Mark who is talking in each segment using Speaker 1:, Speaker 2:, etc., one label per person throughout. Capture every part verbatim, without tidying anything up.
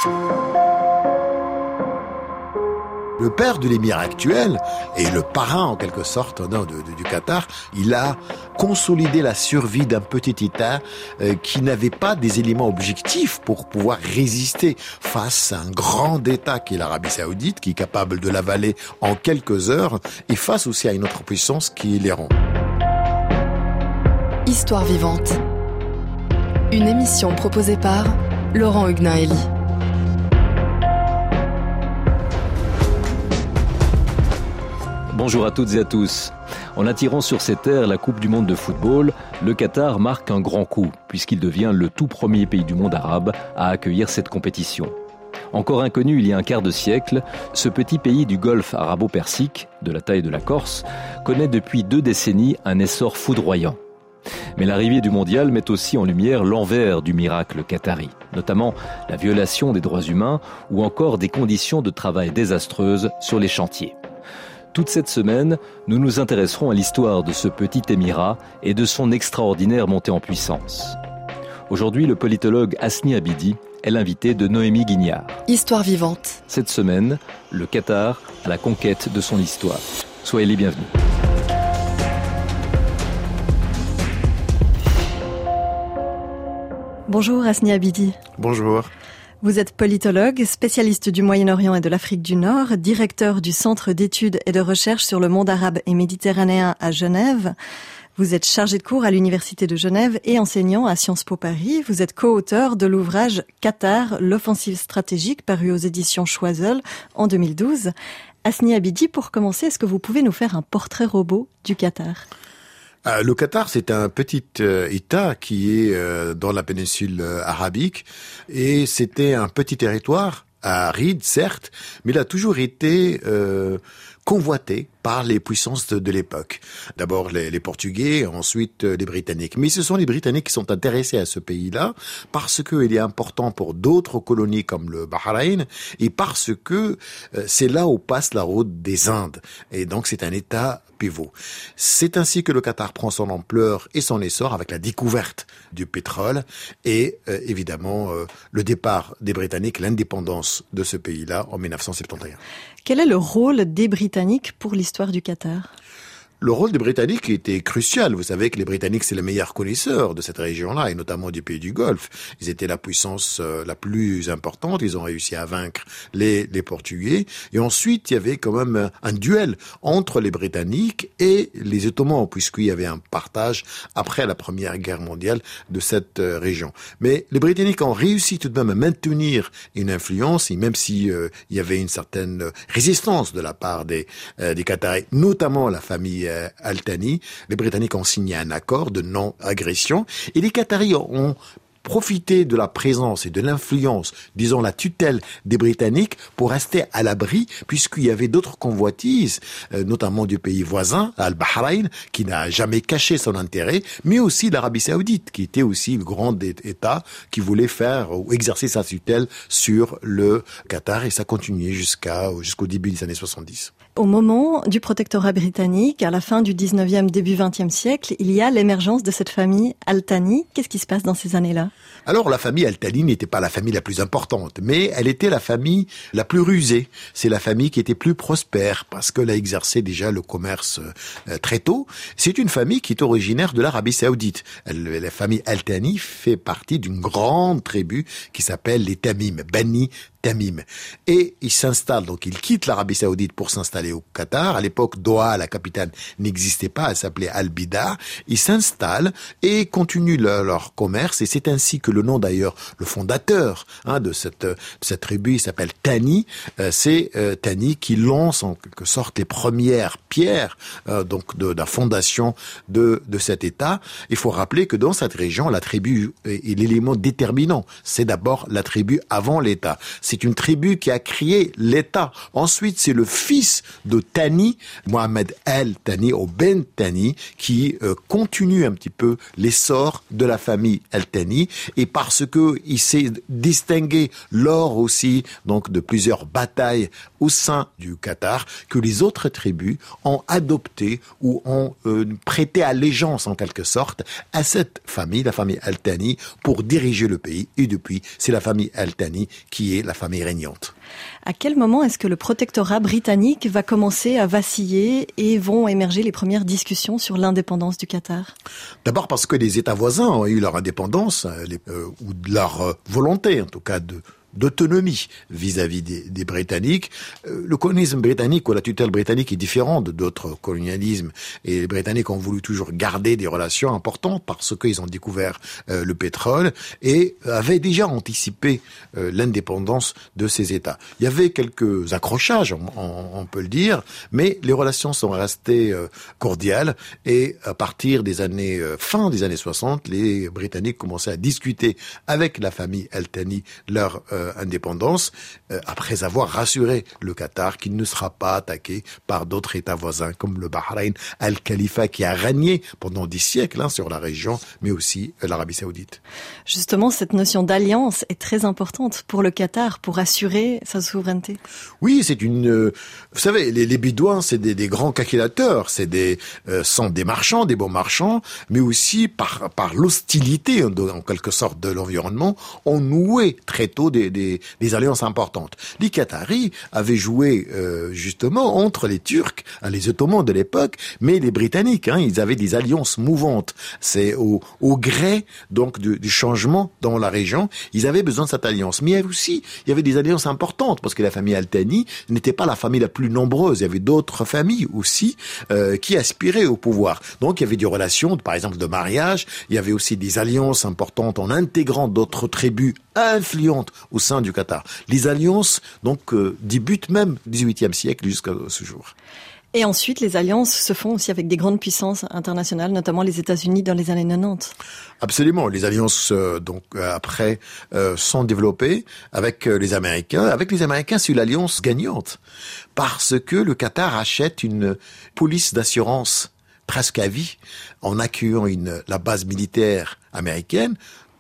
Speaker 1: Le père de l'émir actuel et le parrain en quelque sorte non, de, de, du Qatar, il a consolidé la survie d'un petit État euh, qui n'avait pas des éléments objectifs pour pouvoir résister face à un grand État qui est l'Arabie Saoudite, qui est capable de l'avaler en quelques heures, et face aussi à une autre puissance qui est l'Iran.
Speaker 2: Histoire vivante. Une émission proposée par Laurent Huguenin-Elie.
Speaker 3: Bonjour à toutes et à tous. En attirant sur ses terres la Coupe du monde de football, le Qatar marque un grand coup, puisqu'il devient le tout premier pays du monde arabe à accueillir cette compétition. Encore inconnu il y a un quart de siècle, ce petit pays du Golfe arabo-persique, de la taille de la Corse, connaît depuis deux décennies un essor foudroyant. Mais l'arrivée du mondial met aussi en lumière l'envers du miracle qatari, notamment la violation des droits humains ou encore des conditions de travail désastreuses sur les chantiers. Toute cette semaine, nous nous intéresserons à l'histoire de ce petit émirat et de son extraordinaire montée en puissance. Aujourd'hui, le politologue Hasni Abidi est l'invité de Noémie Guignard.
Speaker 2: Histoire vivante.
Speaker 3: Cette semaine, le Qatar à la conquête de son histoire. Soyez les bienvenus.
Speaker 4: Bonjour Hasni Abidi.
Speaker 1: Bonjour.
Speaker 4: Vous êtes politologue, spécialiste du Moyen-Orient et de l'Afrique du Nord, directeur du Centre d'études et de recherche sur le monde arabe et méditerranéen à Genève. Vous êtes chargé de cours à l'Université de Genève et enseignant à Sciences Po Paris. Vous êtes co-auteur de l'ouvrage Qatar, l'offensive stratégique, paru aux éditions Choiseul en deux mille douze. Hasni Abidi, pour commencer, est-ce que vous pouvez nous faire un portrait robot du Qatar ?
Speaker 1: Euh, le Qatar, c'est un petit euh, État qui est euh, dans la péninsule euh, arabique, et c'était un petit territoire aride, certes, mais il a toujours été euh, convoité par les puissances de, de l'époque. D'abord les, les Portugais, ensuite euh, les Britanniques. Mais ce sont les Britanniques qui sont intéressés à ce pays-là parce qu'il est important pour d'autres colonies comme le Bahreïn et parce que euh, c'est là où passe la route des Indes. Et donc c'est un État pivot. C'est ainsi que le Qatar prend son ampleur et son essor avec la découverte du pétrole et euh, évidemment euh, le départ des Britanniques, l'indépendance de ce pays-là en dix-neuf cent soixante et onze.
Speaker 4: Quel est le rôle des Britanniques pour l'histoire du Qatar ?
Speaker 1: Le rôle des Britanniques était crucial. Vous savez que les Britanniques, c'est les meilleurs connaisseurs de cette région-là, et notamment du pays du Golfe. Ils étaient la puissance euh, la plus importante. Ils ont réussi à vaincre les, les Portugais. Et ensuite, il y avait quand même un, un duel entre les Britanniques et les Ottomans, puisqu'il y avait un partage après la Première Guerre mondiale de cette euh, région. Mais les Britanniques ont réussi tout de même à maintenir une influence, et même si euh, il y avait une certaine résistance de la part des, euh, des Qataris, notamment la famille Al Thani, les Britanniques ont signé un accord de non-agression et les Qataris ont profité de la présence et de l'influence, disons la tutelle des Britanniques pour rester à l'abri puisqu'il y avait d'autres convoitises, euh, notamment du pays voisin, Al-Bahreïn, qui n'a jamais caché son intérêt, mais aussi l'Arabie Saoudite, qui était aussi le grand État qui voulait faire ou exercer sa tutelle sur le Qatar et ça continuait jusqu'à, jusqu'au début des années soixante-dix.
Speaker 4: Au moment du protectorat britannique, à la fin du dix-neuvième, début vingtième siècle, il y a l'émergence de cette famille Al Thani. Qu'est-ce qui se passe dans ces années-là ?
Speaker 1: Alors, la famille Al Thani n'était pas la famille la plus importante, mais elle était la famille la plus rusée. C'est la famille qui était plus prospère parce qu'elle a exercé déjà le commerce euh, très tôt. C'est une famille qui est originaire de l'Arabie Saoudite. Elle, la famille Al Thani fait partie d'une grande tribu qui s'appelle les Tamim, Bani Tamim. Et il s'installe, donc il quitte l'Arabie Saoudite pour s'installer au Qatar. À l'époque, Doha, la capitale, n'existait pas, elle s'appelait Al-Bida. Ils s'installent et continuent leur, leur commerce et c'est ainsi que le nom d'ailleurs, le fondateur hein, de cette, de cette tribu, il s'appelle Thani. Euh, c'est euh, Thani qui lance en quelque sorte les premières pierres euh, donc de, de la fondation de, de cet État. Il faut rappeler que dans cette région, la tribu est, est l'élément déterminant. C'est d'abord la tribu avant l'État. C'est une tribu qui a créé l'État. Ensuite, c'est le fils de Thani, Mohamed Al-Thani, ou Ben Thani, qui euh, continue un petit peu l'essor de la famille Al-Thani. et parce que il s'est distingué lors aussi donc de plusieurs batailles au sein du Qatar, que les autres tribus ont adopté ou ont euh, prêté allégeance en quelque sorte à cette famille, la famille Al Thani, pour diriger le pays. Et depuis, c'est la famille Al Thani qui est la famille régnante.
Speaker 4: À quel moment est-ce que le protectorat britannique va commencer à vaciller et vont émerger les premières discussions sur l'indépendance du Qatar?
Speaker 1: D'abord parce que les États voisins ont eu leur indépendance, les, euh, ou de leur euh, volonté en tout cas de d'autonomie vis-à-vis des, des Britanniques. Euh, le colonisme britannique ou la tutelle britannique est différent de d'autres colonialismes. Et les Britanniques ont voulu toujours garder des relations importantes parce qu'ils ont découvert euh, le pétrole et avaient déjà anticipé euh, l'indépendance de ces États. Il y avait quelques accrochages, on, on, on peut le dire, mais les relations sont restées euh, cordiales et à partir des années euh, fin des années soixante, les Britanniques commençaient à discuter avec la famille Al Thani leur euh, indépendance, euh, après avoir rassuré le Qatar qu'il ne sera pas attaqué par d'autres États voisins comme le Bahreïn, Al-Khalifa qui a régné pendant dix siècles hein, sur la région, mais aussi euh, l'Arabie Saoudite.
Speaker 4: Justement, cette notion d'alliance est très importante pour le Qatar, pour assurer sa souveraineté.
Speaker 1: Oui, c'est une... Euh, vous savez, les, les Bédouins, c'est des, des grands calculateurs, c'est des, euh, sont des marchands, des bons marchands, mais aussi par, par l'hostilité en, en quelque sorte de l'environnement, ont noué très tôt des Des, des alliances importantes. Les Qataris avaient joué euh, justement entre les Turcs, les Ottomans de l'époque, mais les Britanniques, hein, ils avaient des alliances mouvantes. C'est au, au gré donc du, du changement dans la région, ils avaient besoin de cette alliance. Mais il y avait aussi, il y avait des alliances importantes parce que la famille Al Thani n'était pas la famille la plus nombreuse. Il y avait d'autres familles aussi euh, qui aspiraient au pouvoir. Donc il y avait des relations, par exemple de mariage. Il y avait aussi des alliances importantes en intégrant d'autres tribus influentes au sein du Qatar. Les alliances, donc, euh, débutent même au dix-huitième siècle jusqu'à ce jour.
Speaker 4: Et ensuite, les alliances se font aussi avec des grandes puissances internationales, notamment les États-Unis dans les années quatre-vingt-dix.
Speaker 1: Absolument. Les alliances, euh, donc, euh, après, euh, sont développées avec euh, les Américains. Avec les Américains, c'est une alliance gagnante. Parce que le Qatar achète une police d'assurance presque à vie en accueillant une, la base militaire américaine,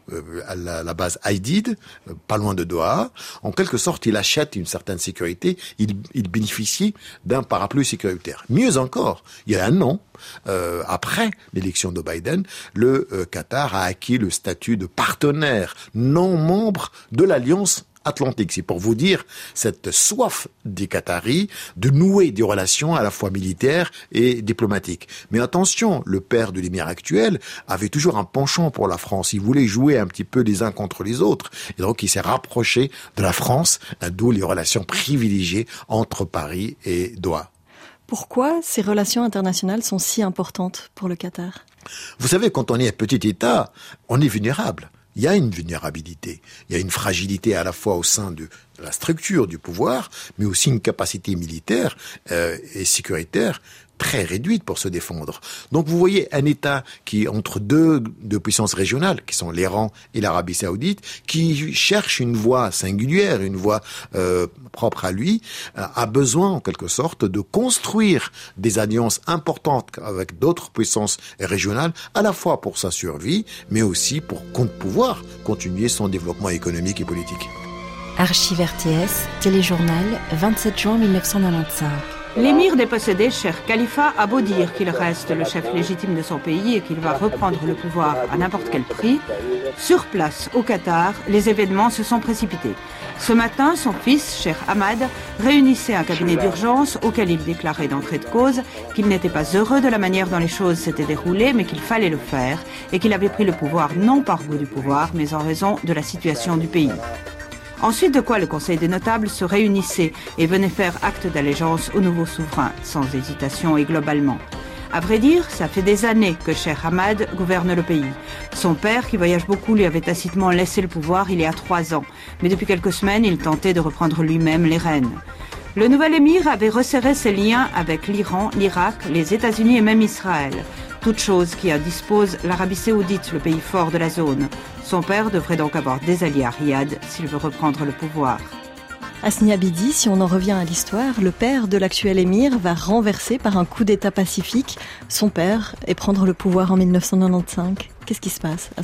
Speaker 1: à la, la base Haïdid, pas loin de Doha. En quelque sorte, il achète une certaine sécurité, il, il bénéficie d'un parapluie sécuritaire. Mieux encore, il y a un an, euh, après l'élection de Biden, le euh, Qatar a acquis le statut de partenaire non membre de l'Alliance Atlantique. C'est pour vous dire cette soif des Qataris de nouer des relations à la fois militaires et diplomatiques. Mais attention, le père de l'émir actuel avait toujours un penchant pour la France. Il voulait jouer un petit peu les uns contre les autres. Et donc, il s'est rapproché de la France, d'où les relations privilégiées entre Paris et Doha.
Speaker 4: Pourquoi ces relations internationales sont si importantes pour le Qatar?
Speaker 1: Vous savez, quand on est un petit État, on est vulnérable. Il y a une vulnérabilité, il y a une fragilité à la fois au sein de la structure du pouvoir, mais aussi une capacité militaire euh, et sécuritaire très réduite pour se défendre. Donc vous voyez un État qui, entre deux, deux puissances régionales, qui sont l'Iran et l'Arabie Saoudite, qui cherche une voie singulière, une voie euh, propre à lui, euh, a besoin en quelque sorte de construire des alliances importantes avec d'autres puissances régionales, à la fois pour sa survie, mais aussi pour pouvoir continuer son développement économique et politique.
Speaker 5: Archives R T S, téléjournal, vingt-sept juin mille neuf cent quatre-vingt-quinze.
Speaker 6: L'émir dépossédé, Cheikh Khalifa, a beau dire qu'il reste le chef légitime de son pays et qu'il va reprendre le pouvoir à n'importe quel prix, sur place, au Qatar, les événements se sont précipités. Ce matin, son fils, Cheikh Ahmad, réunissait un cabinet d'urgence auquel il déclarait d'entrée de cause qu'il n'était pas heureux de la manière dont les choses s'étaient déroulées, mais qu'il fallait le faire, et qu'il avait pris le pouvoir non par goût du pouvoir, mais en raison de la situation du pays. Ensuite de quoi le Conseil des notables se réunissait et venait faire acte d'allégeance au nouveau souverain, sans hésitation et globalement. À vrai dire, ça fait des années que Cheikh Ahmad gouverne le pays. Son père, qui voyage beaucoup, lui avait tacitement laissé le pouvoir il y a trois ans. Mais depuis quelques semaines, il tentait de reprendre lui-même les rênes. Le nouvel émir avait resserré ses liens avec l'Iran, l'Irak, les États-Unis et même Israël. Toute chose qui en dispose l'Arabie Saoudite, le pays fort de la zone. Son père devrait donc avoir des alliés à Riyad s'il veut reprendre le pouvoir.
Speaker 4: Hasni Abidi, si on en revient à l'histoire, le père de l'actuel émir va renverser par un coup d'État pacifique son père et prendre le pouvoir en mille neuf cent quatre-vingt-quinze. Qu'est-ce qui se passe à ce moment-là ?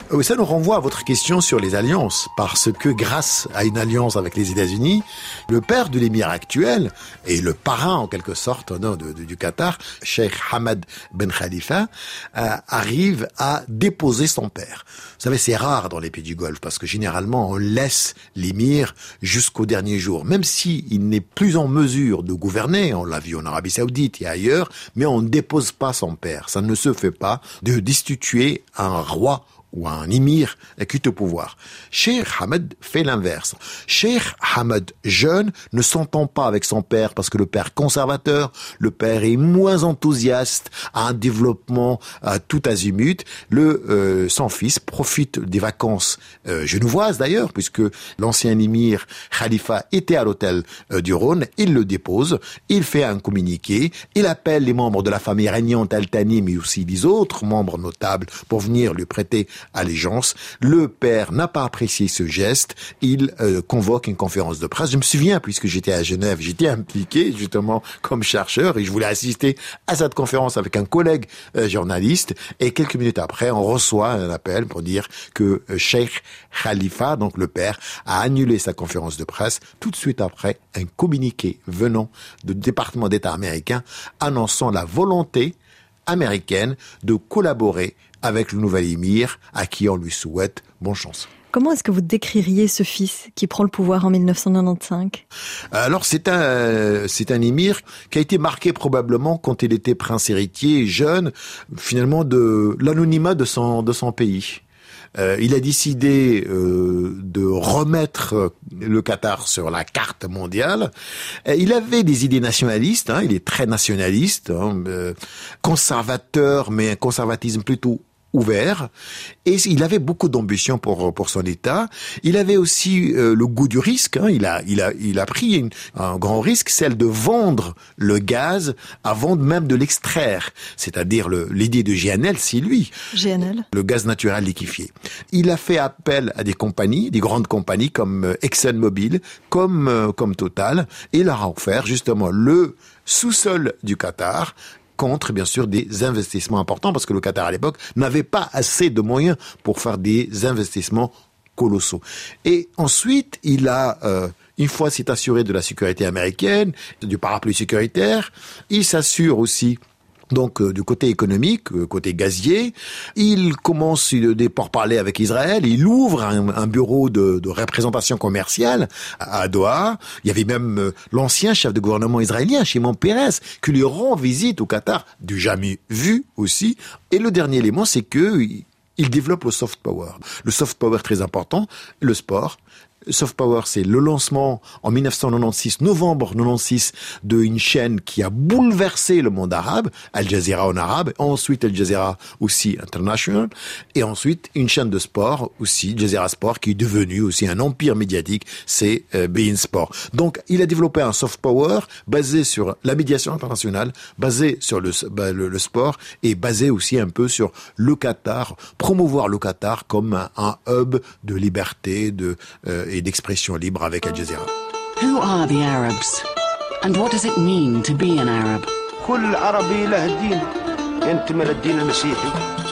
Speaker 1: Ça nous renvoie à votre question sur les alliances, parce que grâce à une alliance avec les États-Unis, le père de l'émir actuel et le parrain en quelque sorte non, de, de, du Qatar, Cheikh Hamad Ben Khalifa, euh, arrive à déposer son père. Vous savez, c'est rare dans les pays du Golfe, parce que généralement on laisse l'émir jusqu'au dernier jour, même si il n'est plus en mesure de gouverner. On l'a vu en Arabie Saoudite et ailleurs, mais on ne dépose pas son père. Ça ne se fait pas de destituer un roi ou un émir qui est au pouvoir. Cheikh Hamad fait l'inverse. Cheikh Hamad jeune ne s'entend pas avec son père parce que le père conservateur, le père est moins enthousiaste à un développement à tout azimut. Le euh, son fils profite des vacances euh, genevoises d'ailleurs, puisque l'ancien émir Khalifa était à l'hôtel euh, du Rhône. Il le dépose, il fait un communiqué, il appelle les membres de la famille régnante Al Thani, mais aussi les autres membres notables pour venir lui prêter allégeance. Le père n'a pas apprécié ce geste. Il euh, convoque une conférence de presse. Je me souviens, puisque j'étais à Genève, j'étais impliqué justement comme chercheur et je voulais assister à cette conférence avec un collègue euh, journaliste. Et quelques minutes après, on reçoit un appel pour dire que euh, Cheikh Khalifa, donc le père, a annulé sa conférence de presse. Tout de suite après, un communiqué venant du département d'État américain annonçant la volonté américaine de collaborer avec le nouvel émir, à qui on lui souhaite bonne chance.
Speaker 4: Comment est-ce que vous décririez ce fils qui prend le pouvoir en mille neuf cent quatre-vingt-quinze?
Speaker 1: Alors c'est un c'est un émir qui a été marqué probablement quand il était prince héritier, jeune, finalement de l'anonymat de son de son pays. Euh, il a décidé euh, de remettre le Qatar sur la carte mondiale. Euh, il avait des idées nationalistes, hein, il est très nationaliste, hein, euh, conservateur, mais un conservatisme plutôt ouvert, et il avait beaucoup d'ambition pour pour son État. Il avait aussi euh, le goût du risque. Hein. Il a il a il a pris une, un grand risque, celle de vendre le gaz avant même de l'extraire. C'est-à-dire le l'idée de G N L, c'est lui.
Speaker 4: G N L.
Speaker 1: Le gaz naturel liquéfié. Il a fait appel à des compagnies, des grandes compagnies comme ExxonMobil, comme euh, comme Total, et il leur a offert justement le sous-sol du Qatar, contre, bien sûr, des investissements importants, parce que le Qatar, à l'époque, n'avait pas assez de moyens pour faire des investissements colossaux. Et ensuite, il a, euh, une fois s'est assuré de la sécurité américaine, du parapluie sécuritaire, il s'assure aussi donc euh, du côté économique, euh, côté gazier. Il commence des pourparlers avec Israël. Il ouvre un, un bureau de, de représentation commerciale à, à Doha. Il y avait même euh, l'ancien chef de gouvernement israélien, Shimon Peres, qui lui rend visite au Qatar, du jamais vu aussi. Et le dernier élément, c'est que il développe le soft power. Le soft power très important, le sport. Soft Power, c'est le lancement en mille neuf cent quatre-vingt-seize, novembre quatre-vingt-seize, d'une chaîne qui a bouleversé le monde arabe, Al Jazeera en arabe, ensuite Al Jazeera aussi international, et ensuite une chaîne de sport aussi, Jazeera Sport, qui est devenue aussi un empire médiatique, c'est euh, beIN Sport. Donc, il a développé un soft power basé sur la médiation internationale, basé sur le, bah, le, le sport, et basé aussi un peu sur le Qatar, promouvoir le Qatar comme un, un hub de liberté, de euh, et d'expression libre avec Al Jazeera.
Speaker 7: Who are the Arabs? And what does it mean to be an Arab?
Speaker 8: كل عربي له دين ينتمي للدين المسيحي.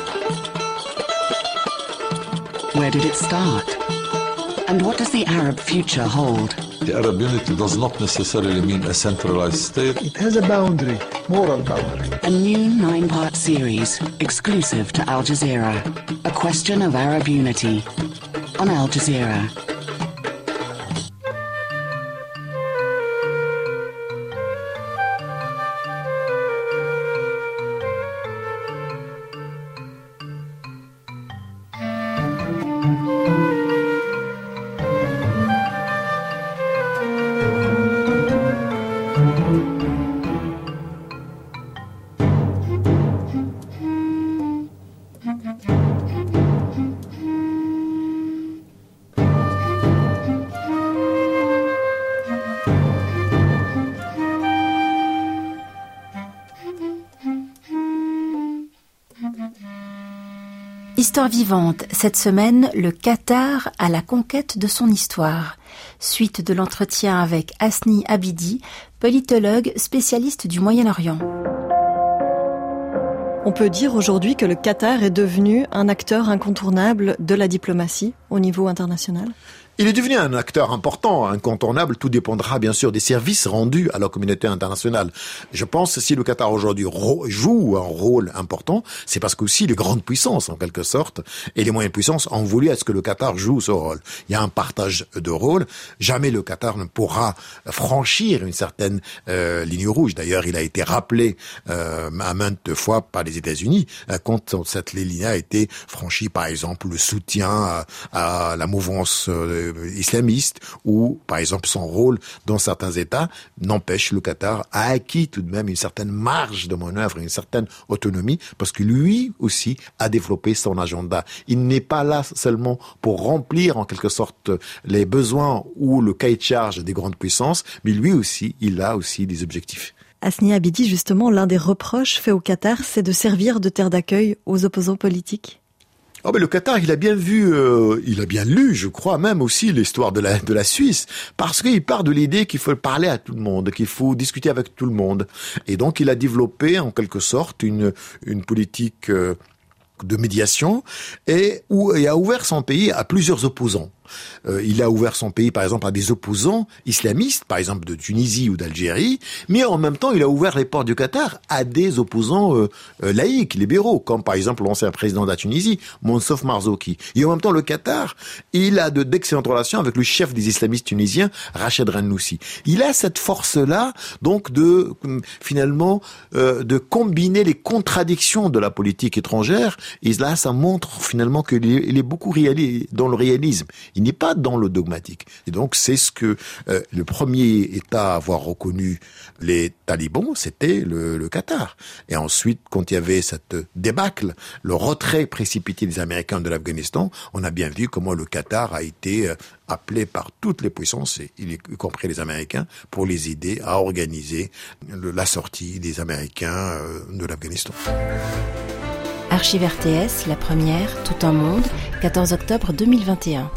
Speaker 7: Where did it start? And what does the Arab future hold?
Speaker 9: The Arab unity does not necessarily mean a centralized state.
Speaker 8: It has a boundary, moral boundary.
Speaker 7: A new nine-part series exclusive to Al Jazeera. A question of Arab unity on Al Jazeera.
Speaker 5: Histoire vivante, cette semaine, le Qatar à la conquête de son histoire. Suite de l'entretien avec Hasni Abidi, politologue spécialiste du Moyen-Orient.
Speaker 4: On peut dire aujourd'hui que le Qatar est devenu un acteur incontournable de la diplomatie au niveau international ?
Speaker 1: Il est devenu un acteur important, incontournable. Tout dépendra bien sûr des services rendus à la communauté internationale. Je pense que si le Qatar aujourd'hui joue un rôle important, c'est parce que aussi les grandes puissances, en quelque sorte, et les moyennes puissances ont voulu à ce que le Qatar joue ce rôle. Il y a un partage de rôle. Jamais le Qatar ne pourra franchir une certaine euh, ligne rouge. D'ailleurs, il a été rappelé euh, à maintes fois par les États-Unis euh, quand cette ligne a été franchie, par exemple, le soutien à, à la mouvance euh, islamiste ou, par exemple, son rôle dans certains États n'empêche le Qatar a acquis tout de même une certaine marge de manœuvre, une certaine autonomie, parce que lui aussi a développé son agenda. Il n'est pas là seulement pour remplir en quelque sorte les besoins ou le cahier de charge des grandes puissances, mais lui aussi, il a aussi des objectifs.
Speaker 4: Asnia Abidi, justement, l'un des reproches faits au Qatar, c'est de servir de terre d'accueil aux opposants politiques.
Speaker 1: Oh ben le Qatar, il a bien vu, euh, il a bien lu, je crois même aussi l'histoire de la de la Suisse, parce qu'il part de l'idée qu'il faut parler à tout le monde, qu'il faut discuter avec tout le monde, et donc il a développé en quelque sorte une une politique euh, de médiation et où il a ouvert son pays à plusieurs opposants. Euh, il a ouvert son pays, par exemple, à des opposants islamistes, par exemple de Tunisie ou d'Algérie, mais en même temps, il a ouvert les portes du Qatar à des opposants euh, euh, laïcs, libéraux, comme par exemple l'ancien président de la Tunisie, Mounsouf Marzouki. Et en même temps, le Qatar, il a de, d'excellentes relations avec le chef des islamistes tunisiens, Rached Ghannouchi. Il a cette force-là, donc, de finalement euh, de combiner les contradictions de la politique étrangère. Et là, ça montre finalement qu'il est, il est beaucoup réali- dans le réalisme. Il n'est pas dans le dogmatique. Et donc, c'est ce que euh, le premier État à avoir reconnu les talibans, c'était le, le Qatar. Et ensuite, quand il y avait cette débâcle, le retrait précipité des Américains de l'Afghanistan, on a bien vu comment le Qatar a été euh, appelé par toutes les puissances, y compris les Américains, pour les aider à organiser le, la sortie des Américains euh, de l'Afghanistan.
Speaker 5: Archive R T S, la première, tout un monde, quatorze octobre deux mille vingt et un.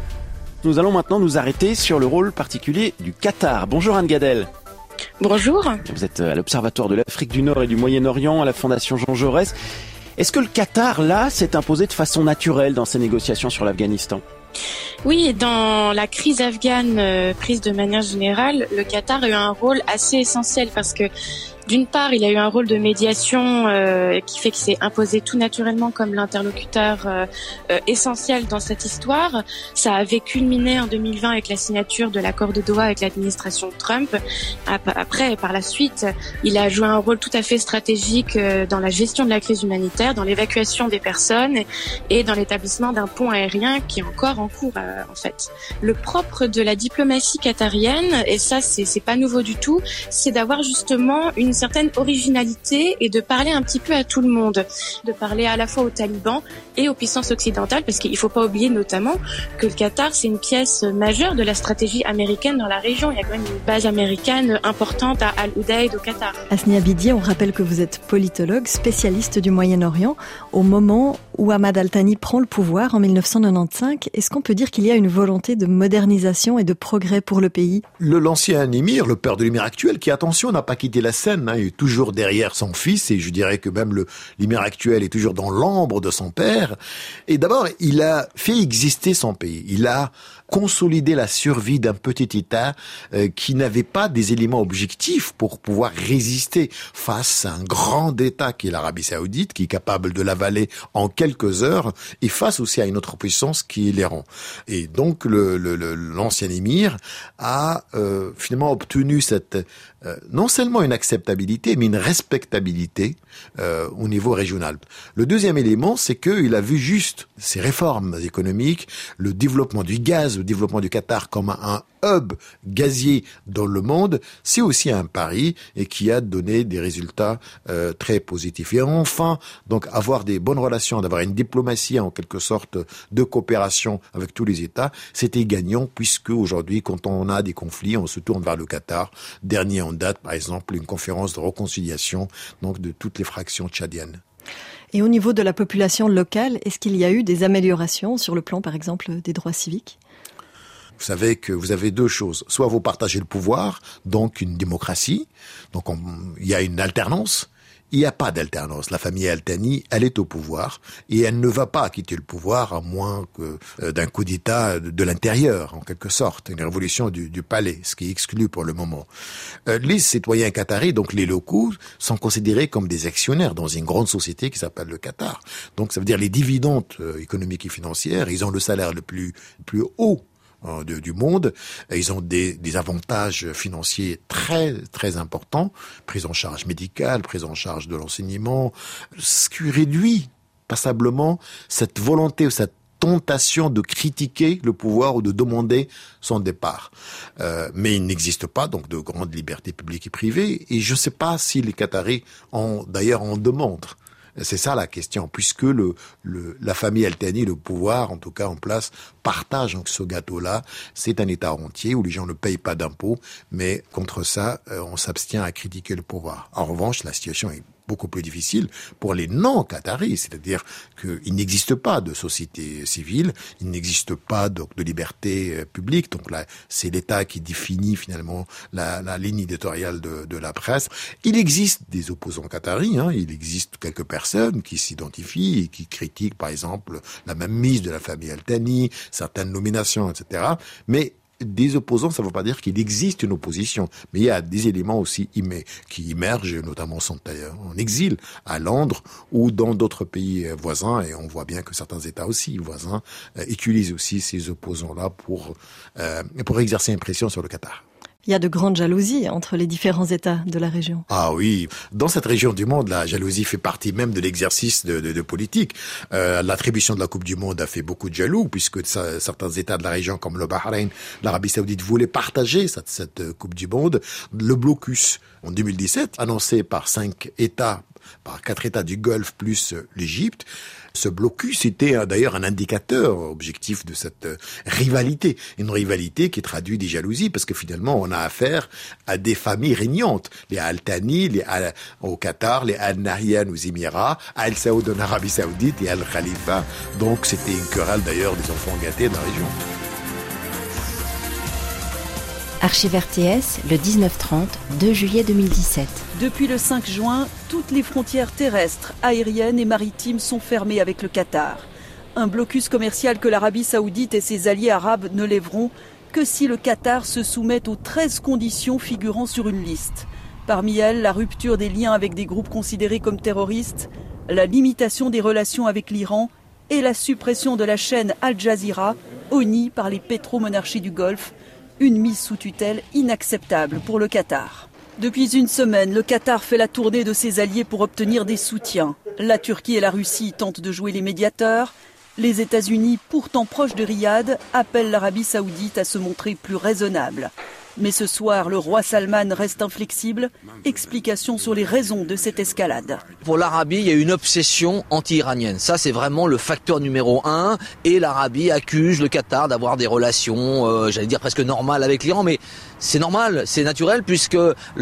Speaker 10: Nous allons maintenant nous arrêter sur le rôle particulier du Qatar. Bonjour Anne Gadel.
Speaker 11: Bonjour.
Speaker 10: Vous êtes à l'Observatoire de l'Afrique du Nord et du Moyen-Orient, à la Fondation Jean Jaurès. Est-ce que le Qatar, là, s'est imposé de façon naturelle dans ses négociations sur l'Afghanistan ?
Speaker 11: Oui, dans la crise afghane, euh, prise de manière générale, le Qatar a eu un rôle assez essentiel parce que d'une part, il a eu un rôle de médiation euh, qui fait qu'il s'est imposé tout naturellement comme l'interlocuteur euh, euh, essentiel dans cette histoire. Ça avait culminé en deux mille vingt avec la signature de l'accord de Doha avec l'administration Trump. Après, par la suite, il a joué un rôle tout à fait stratégique euh, dans la gestion de la crise humanitaire, dans l'évacuation des personnes et dans l'établissement d'un pont aérien qui est encore en cours euh, en fait. Le propre de la diplomatie qatarienne, et ça c'est, c'est pas nouveau du tout, c'est d'avoir justement une certaine originalité et de parler un petit peu à tout le monde, de parler à la fois aux talibans et aux puissances occidentales, parce qu'il faut pas oublier notamment que le Qatar c'est une pièce majeure de la stratégie américaine dans la région. Il y a quand même une base américaine importante à Al-Udaid au Qatar.
Speaker 4: Asnia Abidi, on rappelle que vous êtes politologue, spécialiste du Moyen-Orient. Au moment où Ahmad Al-Thani prend le pouvoir en dix-neuf cent quatre-vingt-quinze, est-ce qu'on peut dire qu'il y a une volonté de modernisation et de progrès pour le pays ?
Speaker 1: Le, l'ancien émir, le père de l'émir actuel, qui, attention, n'a pas quitté la scène, hein, il est toujours derrière son fils, et je dirais que même le, l'émir actuel est toujours dans l'ombre de son père. Et d'abord, il a fait exister son pays. Il a consolider la survie d'un petit État euh, qui n'avait pas des éléments objectifs pour pouvoir résister face à un grand État qui est l'Arabie Saoudite, qui est capable de l'avaler en quelques heures, et face aussi à une autre puissance qui est l'Iran. Et donc le, le, le, l'ancien émir a euh, finalement obtenu cette euh, non seulement une acceptabilité, mais une respectabilité euh, au niveau régional. Le deuxième élément, c'est qu'il a vu juste ces réformes économiques, le développement du gaz, le développement du Qatar comme un hub gazier dans le monde, c'est aussi un pari et qui a donné des résultats euh, très positifs. Et enfin, donc avoir des bonnes relations, d'avoir une diplomatie en quelque sorte de coopération avec tous les États, c'était gagnant puisque aujourd'hui, quand on a des conflits, on se tourne vers le Qatar. Dernier en date, par exemple, une conférence de réconciliation donc de toutes les fractions tchadiennes.
Speaker 4: Et au niveau de la population locale, est-ce qu'il y a eu des améliorations sur le plan, par exemple, des droits civiques ?
Speaker 1: Vous savez que vous avez deux choses. Soit vous partagez le pouvoir, donc une démocratie, donc on, il y a une alternance, il n'y a pas d'alternance. La famille Al Thani, elle est au pouvoir et elle ne va pas quitter le pouvoir à moins que euh, d'un coup d'État de, de l'intérieur, en quelque sorte, une révolution du, du palais, ce qui est exclu pour le moment. Euh, les citoyens qataris, donc les locaux, sont considérés comme des actionnaires dans une grande société qui s'appelle le Qatar. Donc ça veut dire les dividendes euh, économiques et financières, ils ont le salaire le plus, plus haut De, du monde. Ils ont des, des avantages financiers très très importants, prise en charge médicale, prise en charge de l'enseignement, ce qui réduit passablement cette volonté ou cette tentation de critiquer le pouvoir ou de demander son départ. Euh, mais il n'existe pas donc de grandes libertés publiques et privées, et je ne sais pas si les Qataris en d'ailleurs en demandent. C'est ça la question, puisque le, le, la famille Al Thani, le pouvoir, en tout cas en place, partage donc ce gâteau-là. C'est un État entier où les gens ne payent pas d'impôts, mais contre ça, euh, on s'abstient à critiquer le pouvoir. En revanche, la situation est beaucoup plus difficile pour les non-Qataris, c'est-à-dire qu'il n'existe pas de société civile, il n'existe pas donc de liberté publique, donc là c'est l'État qui définit finalement la, la ligne éditoriale de, de la presse. Il existe des opposants qataris, hein, il existe quelques personnes qui s'identifient et qui critiquent par exemple la mainmise de la famille Al Thani, certaines nominations, et cetera. Mais des opposants, ça ne veut pas dire qu'il existe une opposition, mais il y a des éléments aussi qui émergent, notamment sont en exil à Londres ou dans d'autres pays voisins, et on voit bien que certains États aussi voisins euh, utilisent aussi ces opposants-là pour euh, pour exercer une pression sur le Qatar.
Speaker 4: Il y a de grandes jalousies entre les différents États de la région.
Speaker 1: Ah oui, dans cette région du monde, la jalousie fait partie même de l'exercice de, de, de politique. Euh, l'attribution de la Coupe du Monde a fait beaucoup de jaloux, puisque ça, certains États de la région, comme le Bahreïn, l'Arabie Saoudite, voulaient partager cette, cette Coupe du Monde. Le blocus en deux mille dix-sept, annoncé par cinq États, par quatre États du Golfe plus l'Égypte. Ce blocus était d'ailleurs un indicateur objectif de cette rivalité. Une rivalité qui traduit des jalousies, parce que finalement, on a affaire à des familles régnantes. Les Al Thani, les Al, au Qatar, les Al Nahyan aux Émirats, Al Saoud en Arabie Saoudite et Al Khalifa. Donc c'était une querelle d'ailleurs des enfants gâtés de la région.
Speaker 5: Archives R T S, le dix-neuf trente, deux juillet deux mille dix-sept.
Speaker 12: Depuis le cinq juin, toutes les frontières terrestres, aériennes et maritimes sont fermées avec le Qatar. Un blocus commercial que l'Arabie Saoudite et ses alliés arabes ne lèveront que si le Qatar se soumet aux treize conditions figurant sur une liste. Parmi elles, la rupture des liens avec des groupes considérés comme terroristes, la limitation des relations avec l'Iran et la suppression de la chaîne Al Jazeera, honnie par les pétromonarchies du Golfe, une mise sous tutelle inacceptable pour le Qatar. Depuis une semaine, le Qatar fait la tournée de ses alliés pour obtenir des soutiens. La Turquie et la Russie tentent de jouer les médiateurs. Les États-Unis, pourtant proches de Riyad, appellent l'Arabie Saoudite à se montrer plus raisonnable. Mais ce soir, le roi Salman reste inflexible. Explication sur les raisons de cette escalade.
Speaker 13: Pour l'Arabie, il y a une obsession anti-iranienne. Ça, c'est vraiment le facteur numéro un. Et l'Arabie accuse le Qatar d'avoir des relations, euh, j'allais dire presque normales avec l'Iran. Mais c'est normal, c'est naturel, puisque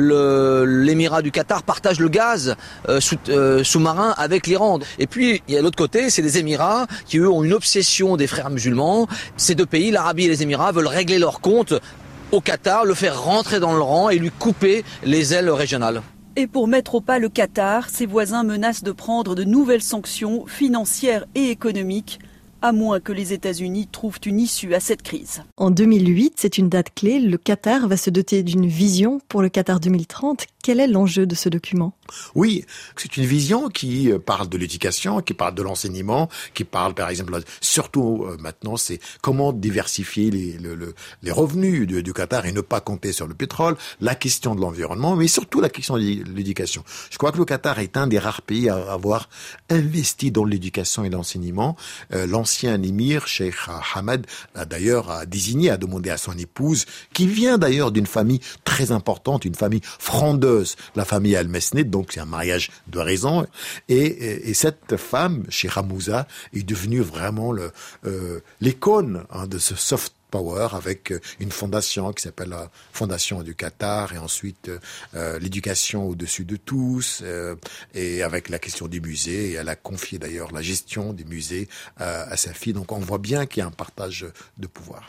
Speaker 13: le, l'émirat du Qatar partage le gaz euh, sous, euh, sous-marin avec l'Iran. Et puis, il y a l'autre côté, c'est les Émirats qui, eux, ont une obsession des frères musulmans. Ces deux pays, l'Arabie et les Émirats, veulent régler leurs comptes au Qatar, le faire rentrer dans le rang et lui couper les ailes régionales.
Speaker 12: Et pour mettre au pas le Qatar, ses voisins menacent de prendre de nouvelles sanctions financières et économiques, à moins que les États-Unis trouvent une issue à cette crise.
Speaker 4: En deux mille huit, c'est une date clé, le Qatar va se doter d'une vision pour le Qatar deux mille trente. Quel est l'enjeu de ce document ?
Speaker 1: Oui, c'est une vision qui parle de l'éducation, qui parle de l'enseignement, qui parle par exemple, surtout euh, maintenant, c'est comment diversifier les, le, le, les revenus du, du Qatar et ne pas compter sur le pétrole, la question de l'environnement, mais surtout la question de l'éducation. Je crois que le Qatar est un des rares pays à avoir investi dans l'éducation et l'enseignement. Euh, l'ancien émir, Cheikh Hamad, a d'ailleurs a désigné, a demandé à son épouse, qui vient d'ailleurs d'une famille très importante, une famille frondeuse, la famille Al-Mesnid, donc c'est un mariage de raison. Et, et, et cette femme, Cheikh Hamouza, est devenue vraiment le, euh, l'icône hein, de ce soft power, avec une fondation qui s'appelle la Fondation du Qatar, et ensuite euh, l'éducation au-dessus de tous, euh, et avec la question du musée, et elle a confié d'ailleurs la gestion des musées euh, à sa fille. Donc on voit bien qu'il y a un partage de pouvoir.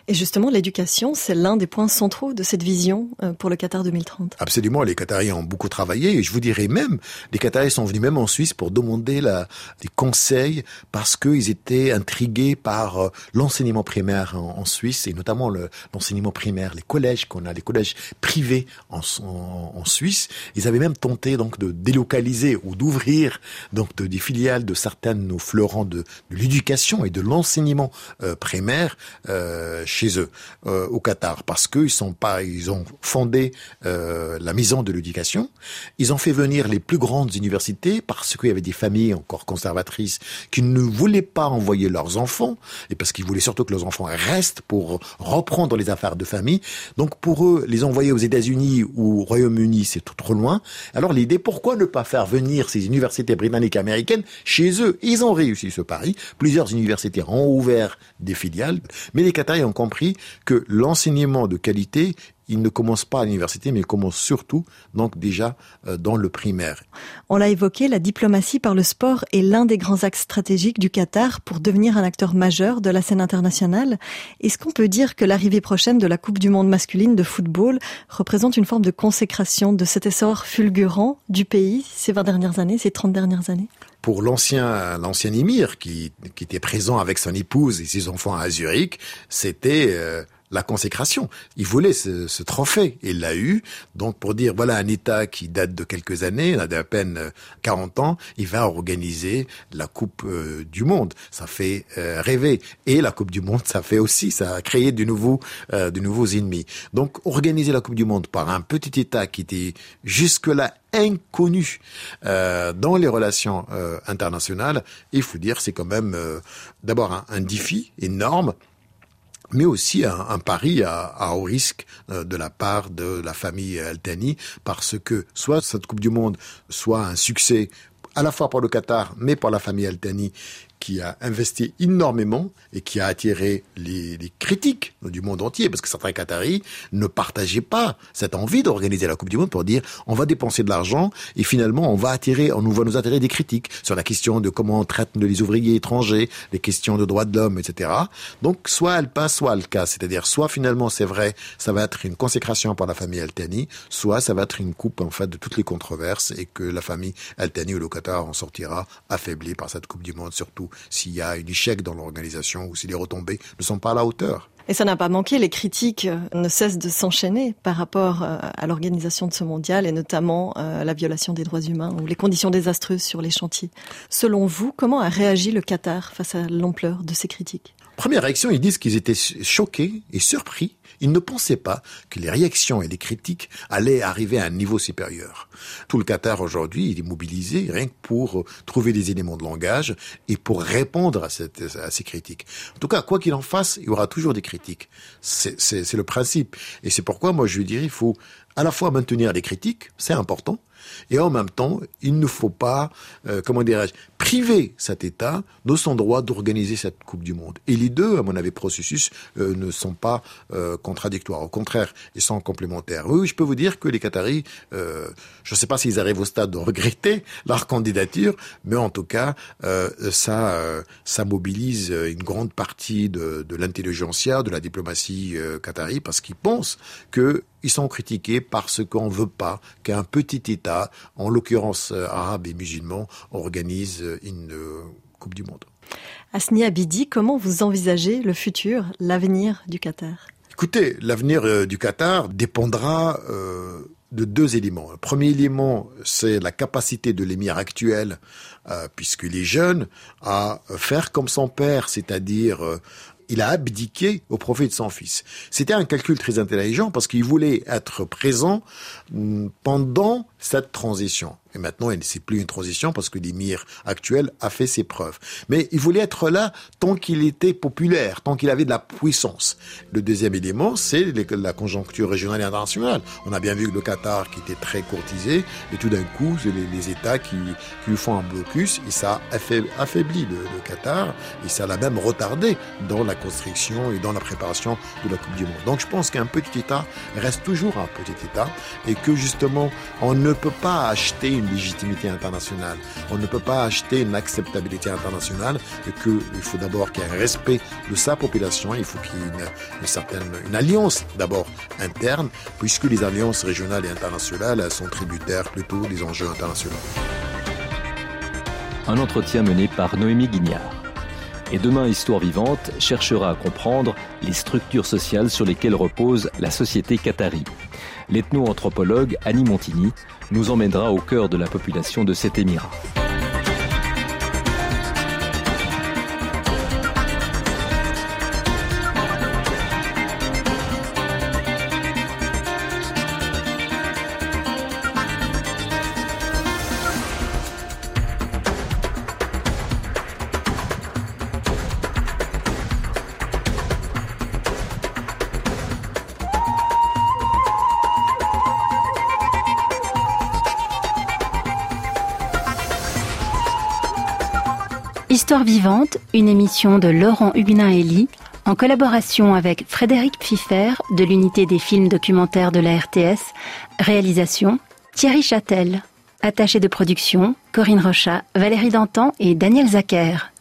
Speaker 4: Et justement, l'éducation, c'est l'un des points centraux de cette vision pour le Qatar deux mille trente.
Speaker 1: Absolument, les Qataris ont beaucoup travaillé et je vous dirais même, les Qataris sont venus même en Suisse pour demander la, des conseils parce qu'ils étaient intrigués par l'enseignement primaire en, en Suisse et notamment le, l'enseignement primaire, les collèges qu'on a, les collèges privés en, en, en Suisse. Ils avaient même tenté donc de délocaliser ou d'ouvrir donc de, des filiales de certains de nos fleurons de, de l'éducation et de l'enseignement euh, primaire euh, chez eux euh, au Qatar parce qu'ils sont pas, ils ont fondé euh, la maison de l'éducation. Ils ont fait venir les plus grandes universités parce qu'il y avait des familles encore conservatrices qui ne voulaient pas envoyer leurs enfants et parce qu'ils voulaient surtout que leurs enfants restent pour reprendre les affaires de famille. Donc pour eux, les envoyer aux États-Unis ou au Royaume-Uni, c'est tout trop loin. Alors l'idée, pourquoi ne pas faire venir ces universités britanniques américaines chez eux? Ils ont réussi ce pari. Plusieurs universités ont ouvert des filiales, mais les Qataris ont compris que l'enseignement de qualité, il ne commence pas à l'université, mais il commence surtout, donc déjà, euh, dans le primaire.
Speaker 4: On l'a évoqué, la diplomatie par le sport est l'un des grands axes stratégiques du Qatar pour devenir un acteur majeur de la scène internationale. Est-ce qu'on peut dire que l'arrivée prochaine de la Coupe du monde masculine de football représente une forme de consécration de cet essor fulgurant du pays ces vingt dernières années, ces trente dernières années?
Speaker 1: Pour l'ancien, l'ancien émir qui, qui était présent avec son épouse et ses enfants à Zurich, c'était euh, la consécration. Il voulait ce, ce trophée, et il l'a eu. Donc pour dire, voilà un État qui date de quelques années, il a d'à peine quarante ans, il va organiser la Coupe euh, du Monde. Ça fait euh, rêver. Et la Coupe du Monde, ça fait aussi, ça a créé de nouveaux, euh, de nouveaux ennemis. Donc organiser la Coupe du Monde par un petit État qui était jusque-là inconnu euh, dans les relations euh, internationales, il faut dire c'est quand même euh, d'abord un, un défi énorme, mais aussi un, un pari à, à haut risque euh, de la part de la famille Al Thani, parce que soit cette Coupe du Monde soit un succès à la fois pour le Qatar, mais pour la famille Al Thani, qui a investi énormément et qui a attiré les, les critiques du monde entier, parce que certains Qataris ne partageaient pas cette envie d'organiser la Coupe du Monde pour dire on va dépenser de l'argent et finalement on va attirer, on va nous attirer des critiques sur la question de comment on traite les ouvriers étrangers, les questions de droits de l'homme, et cetera. Donc soit elle passe, soit elle casse, c'est-à-dire soit finalement c'est vrai, ça va être une consécration pour la famille Al Thani, soit ça va être une coupe en fait de toutes les controverses et que la famille Al Thani ou le Qatar en sortira affaibli par cette Coupe du Monde, surtout s'il y a un échec dans l'organisation ou si les retombées ne sont pas à la hauteur.
Speaker 4: Et ça n'a pas manqué, les critiques ne cessent de s'enchaîner par rapport à l'organisation de ce mondial et notamment à la violation des droits humains ou les conditions désastreuses sur les chantiers. Selon vous, comment a réagi le Qatar face à l'ampleur de ces critiques ?
Speaker 1: Première réaction, ils disent qu'ils étaient choqués et surpris. Ils ne pensaient pas que les réactions et les critiques allaient arriver à un niveau supérieur. Tout le Qatar aujourd'hui, il est mobilisé rien que pour trouver des éléments de langage et pour répondre à, cette, à ces critiques. En tout cas, quoi qu'il en fasse, il y aura toujours des critiques. C'est, c'est, c'est le principe. Et c'est pourquoi, moi, je dirais, il faut à la fois maintenir les critiques, c'est important, et en même temps, il ne faut pas, euh, comment dirais-je, priver cet État de son droit d'organiser cette Coupe du Monde. Et les deux, à mon avis, processus euh, ne sont pas euh, contradictoires. Au contraire, ils sont complémentaires. Oui, je peux vous dire que les Qataris, euh, je ne sais pas s'ils arrivent au stade de regretter leur candidature, mais en tout cas, euh, ça, euh, ça mobilise une grande partie de, de l'intelligentsia, de la diplomatie euh, qatari, parce qu'ils pensent que ils sont critiqués parce qu'on ne veut pas qu'un petit État, en l'occurrence euh, arabe et musulman, organise une euh, Coupe du Monde.
Speaker 4: Asni Abidi, comment vous envisagez le futur, l'avenir du Qatar ?
Speaker 1: Écoutez, l'avenir euh, du Qatar dépendra euh, de deux éléments. Le premier élément, c'est la capacité de l'émir actuel, euh, puisqu'il est jeune, à faire comme son père, c'est-à-dire... Euh, il a abdiqué au profit de son fils. C'était un calcul très intelligent parce qu'il voulait être présent pendant cette transition. Et maintenant, c'est plus une transition parce que l'émir actuel a fait ses preuves. Mais il voulait être là tant qu'il était populaire, tant qu'il avait de la puissance. Le deuxième élément, c'est la conjoncture régionale et internationale. On a bien vu que le Qatar, qui était très courtisé, et tout d'un coup, les, les États qui, qui lui font un blocus, et ça a affaibli le, le Qatar, et ça l'a même retardé dans la construction et dans la préparation de la Coupe du Monde. Donc je pense qu'un petit État reste toujours un petit État, et que justement, on ne peut pas acheter une légitimité internationale. On ne peut pas acheter une acceptabilité internationale et que il faut d'abord qu'il y ait un respect de sa population. Il faut qu'il y ait une, une certaine une alliance d'abord interne, puisque les alliances régionales et internationales elles sont tributaires plutôt des enjeux internationaux.
Speaker 3: Un entretien mené par Noémie Guignard. Et demain, Histoire vivante cherchera à comprendre les structures sociales sur lesquelles repose la société qatarie. L'ethno-anthropologue Annie Montigny nous emmènera au cœur de la population de cet émirat.
Speaker 5: Histoire vivante, une émission de Laurent Huguenin-Elie, en collaboration avec Frédéric Pfiffer de l'unité des films documentaires de la R T S, réalisation Thierry Châtel, attaché de production Corinne Rochat, Valérie Dantan et Daniel Zacher.